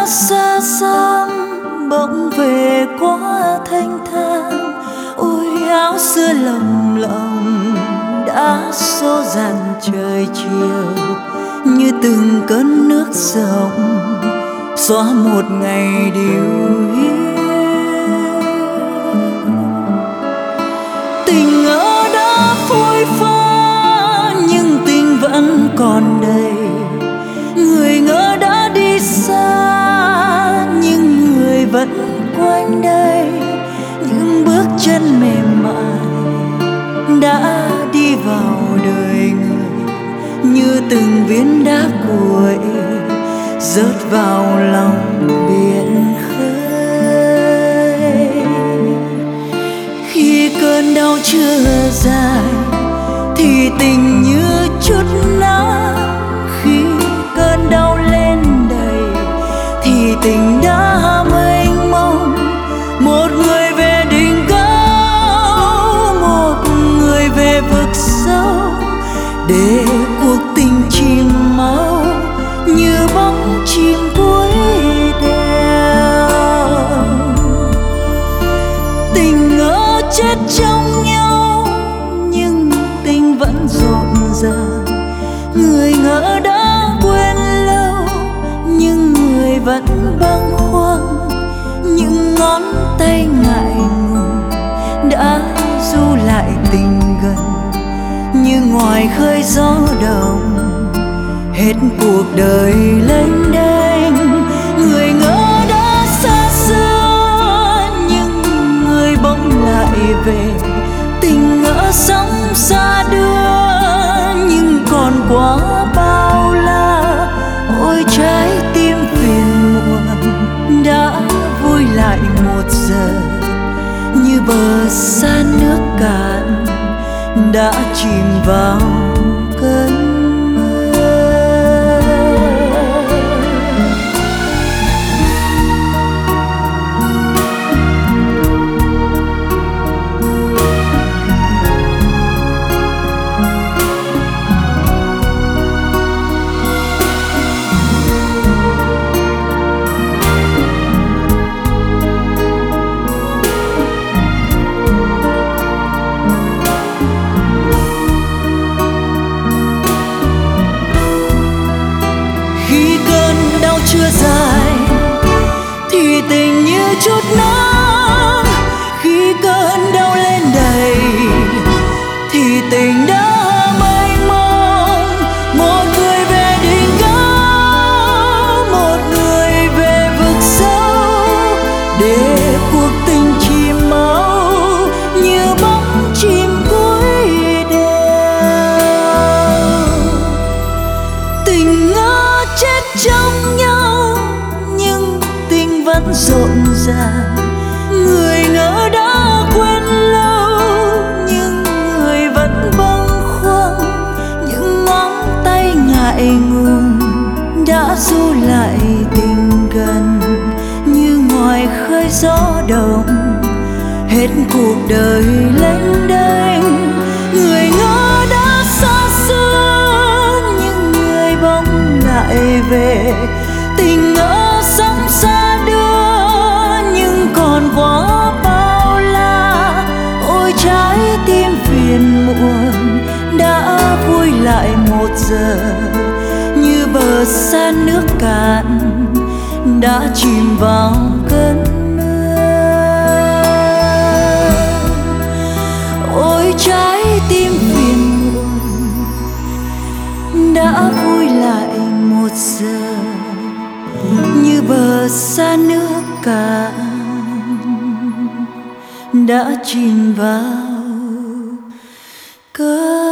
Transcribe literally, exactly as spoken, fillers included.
đã xa xăm bỗng về quá thanh thang. Ôi áo xưa lồng lộng đã xô dàn trời chiều, như từng cơn nước rộng xóa một ngày điều hiu. Tình ngỡ đã phôi pha nhưng tình vẫn còn đây. Người ngỡ đã đi xa nhưng người vẫn quanh đây. Những bước chân mềm mại đã đi vào đời người, như từng viên đá cuội rớt vào lòng biển khơi. Khi cơn đau chưa dài thì tình như chút nắng, khi cơn đau lên đầy thì tình đã mênh mông. Một người về đỉnh cao, một người về vực sâu, để cuộc tình chìm máu như bóng chim cuối đèo. Tình ngỡ chết trong nhau nhưng tình vẫn rộn ràng. Người ngỡ đã quên lâu nhưng người vẫn bâng khuâng. Những ngón tay ngại ngùng đã du lại tình gần, như ngoài khơi gió đồng hết cuộc đời lênh đênh. Người ngỡ đã xa xưa nhưng người bỗng lại về. Tình ngỡ sống xa đưa nhưng còn quá bao la. Ôi trái tim phiền muộn đã vui lại một giờ, như bờ xa nước cạn đã chìm vào cơn chưa dài thì tình như chút nắng. Khi cơn đau lên đầy thì tình đã mênh mông. Một người về đỉnh cao, một người về vực sâu, để cuộc tình chìm máu như bóng chim cuối đèo. Tình ngỡ chết trong nhau vẫn rộn ràng. Người ngỡ đã quên lâu nhưng người vẫn bâng khuâng. Những ngón tay ngại ngùng đã du lại tình gần, như ngoài khơi gió đồng hết cuộc đời lênh đênh. Người ngỡ đã xa xưa nhưng người bỗng lại về. Tình ngỡ sống xa còn quá bao la. Ôi trái tim phiền muộn đã vui lại một giờ, như bờ xa nước cạn đã chìm vào cơn mưa. Ôi trái tim phiền muộn đã vui lại một giờ, như bờ xa nước cạn đã chìm vào cơn